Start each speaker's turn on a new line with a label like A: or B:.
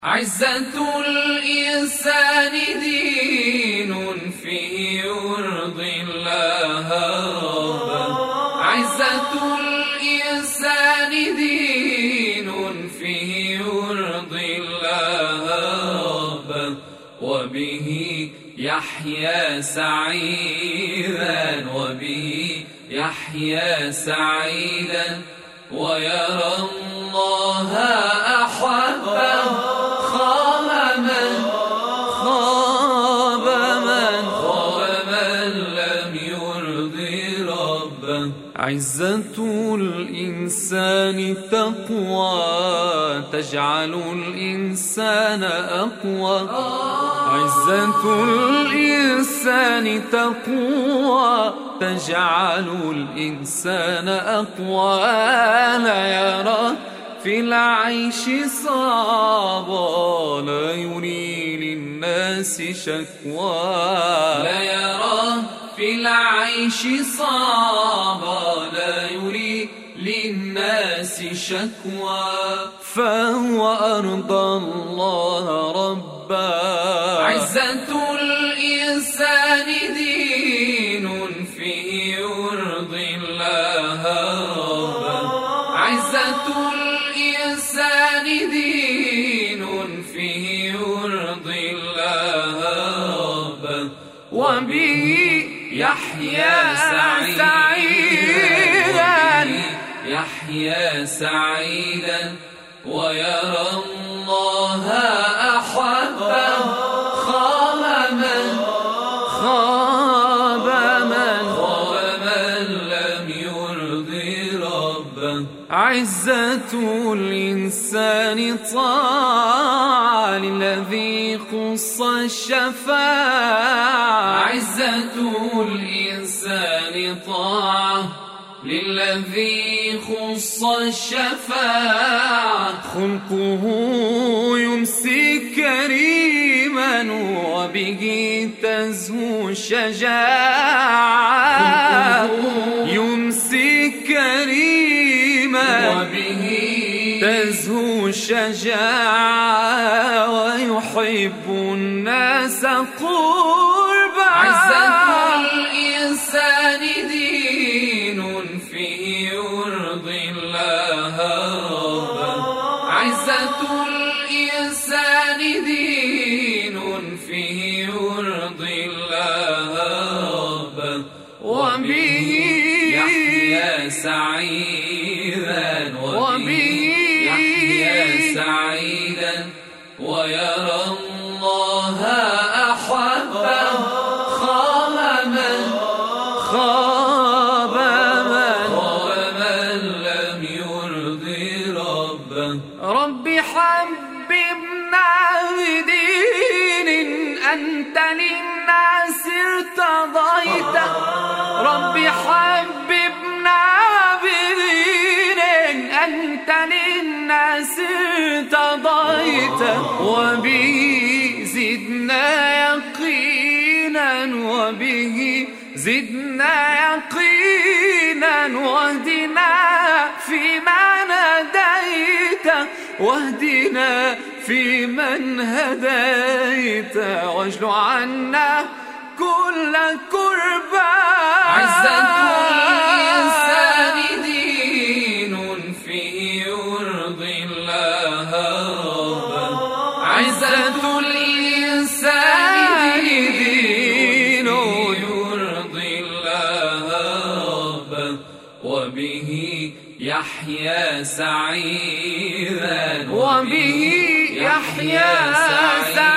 A: عزة الإنسان دين فيه يرضي الله ربا. عزة الإنسان دين فيه يرضي الله ربا، وبه يحيا سعيدا، وبه يحيا سعيدا، ويرى الله أحبه. خاب من لم يرضي ربه. عزة الإنسان تقوى تجعل الإنسان أقوى. عزة الإنسان تقوى تجعل الإنسان أقوى. لا يرى في العيش صعبا، لا يري للناس شكوى. لا يرى في العيش صعبا، لا يري للناس شكوى. فهو أرضى الله ربا. عزة الإنسان دين فيه يرضي الله ربا. عزة الإنسان دين فيه يرضي الله ربا، وبه يحيا سعيدا، يحيا سعيدا، ويرى الله أحبه. خاب من لم يرضي ربه. عزة الإنسان طاعة للذي خص الشفاعة. عزة الإنسان طاعة للذي خص الشفاعة. خلقه يمسي كريما، وبه تزهو الشجاعة. يمسي كريما، وبه تزهو الشجاعة، ويحب الناس قربا. عزة الإنسان دين فيه يرضي الله ربا. عزة الإنسان دين فيه يرضي الله ربا، وبه يحيا سعيدا، وبه يحيا سعيدا، ويرى الله أحبه. خاب من لم يرضي ربه. ربي حببنا بدين أنت للناس ارتضيته. ربي حببنا بدين أنت للناس ارتضيته، وبه زدنا يقينا، وبه زدنا يقينا، واهدنا فيمن هديت، واهدنا فيمن هديت، واجل عنا كل كربا. عزة الإنسان دين فيه يرضي الله ربا. عزة الإنسان دين يرضي الله ربا، وبه يحيا سعيدا، وبه يحيا سعيدا.